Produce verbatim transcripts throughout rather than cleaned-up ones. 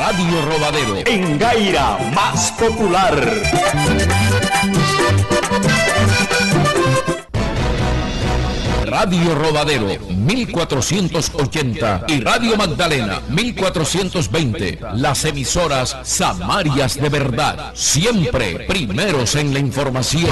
Radio Rodadero. En Gaira, más popular. Radio Rodadero mil cuatrocientos ochenta y Radio Magdalena mil cuatrocientos veinte. Las emisoras Samarias de verdad, siempre primeros en la información.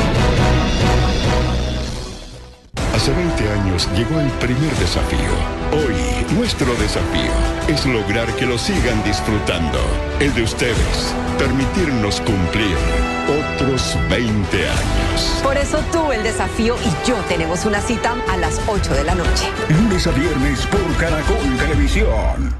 Hace veinte años llegó el primer desafío. Hoy, nuestro desafío es lograr que lo sigan disfrutando. El de ustedes, permitirnos cumplir otros veinte años. Por eso tú, el desafío y yo tenemos una cita a las ocho de la noche. Lunes a viernes por Caracol Televisión.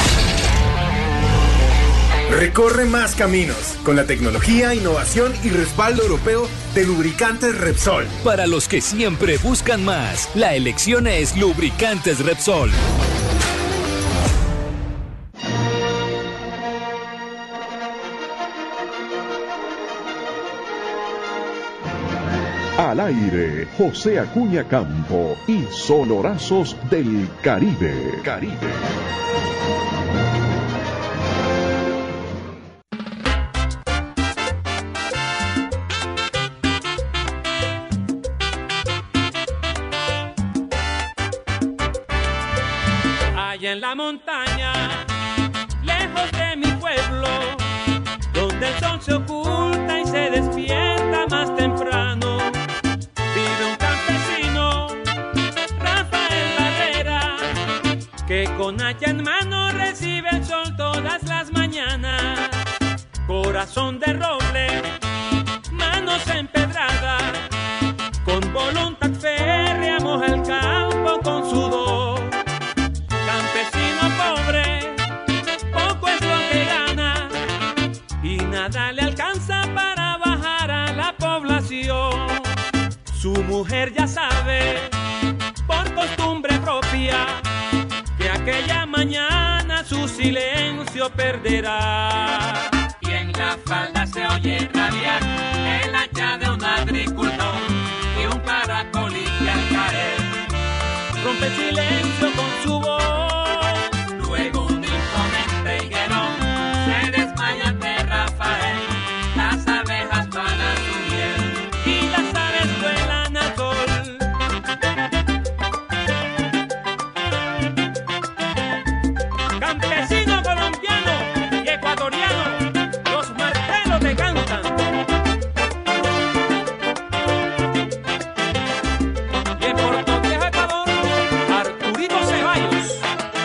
Recorre más caminos con la tecnología, innovación y respaldo europeo de Lubricantes Repsol. Para los que siempre buscan más, la elección es Lubricantes Repsol. Al aire, José Acuña Campo y Sonorazos del Caribe. Caribe. Allá en la montaña, lejos de mi pueblo, donde el sol se oculta y se despierta más temprano, vive un campesino, Rafael Barrera, que con hacha en mano recibe el sol todas las mañanas. Corazón de roble, manos empedradas, con voluntad férrea moja el campo con sudor. Campesino pobre, poco es lo que gana y nada le alcanza para bajar a la población. Su mujer ya sabe, por costumbre propia, que aquella mañana su silencio perderá. Y en la falda se oye rabiar el hacha de un agricultor y un caracolí al caer rompe el silencio con su voz. Luego un imponente higuerón se desmaya ante Rafael. Las abejas van a su miel y las aves vuelan al sol. Campesino colombiano y ecuatoriano, los martelos te cantan. Y en Puerto Viejo, Ecuador, Arturito Ceballos.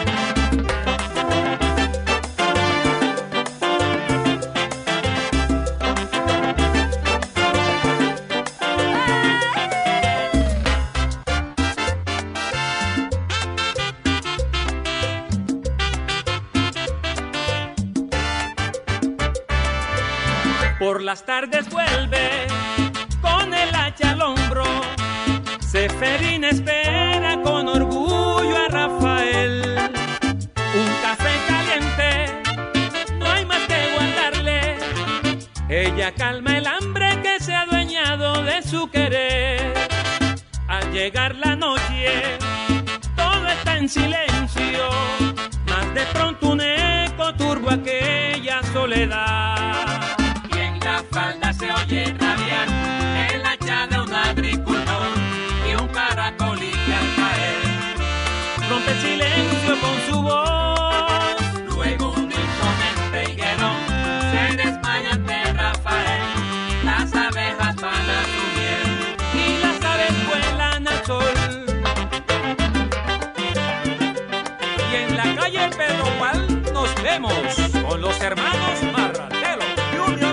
Por las tardes vuelve con el hacha al hombro. Seferina espera con orgullo a Rafael. Un café caliente, no hay más que guardarle. Ella calma el hambre que se ha adueñado de su querer. Al llegar la noche, todo está en silencio. Mas de pronto un eco turba aquella soledad. Y en la falda se oye rabiar el hacha de un agricultor y un caracolí al caer rompe el silencio con su voz. Luego un imponente higuerón se desmaya ante Rafael. Las abejas van a su miel y las aves vuelan al sol. Y en la calle Pedro Juan nos vemos con los hermanos Marrantelo Junior.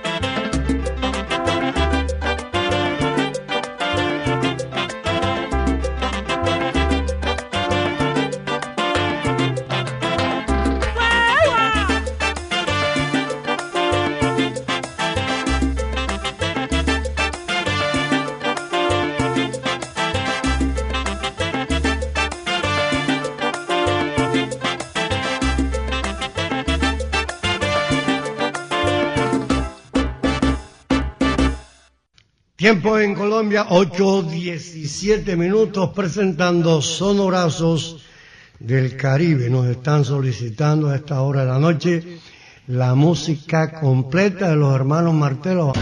Tiempo en Colombia, ocho diecisiete minutos, presentando Sonorazos del Caribe. Nos están solicitando a esta hora de la noche la música completa de los hermanos Martelo.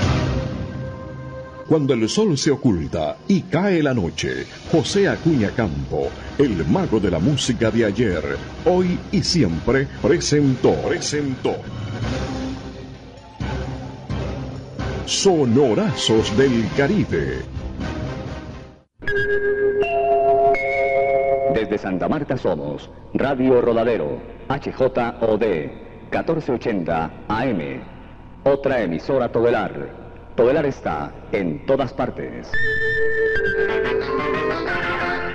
Cuando el sol se oculta y cae la noche, José Acuña Campo, el mago de la música de ayer, hoy y siempre, presentó, presentó Sonorazos del Caribe. Desde Santa Marta somos Radio Rodadero, H J O D, catorce ochenta A M. Otra emisora Todelar. Todelar está en todas partes.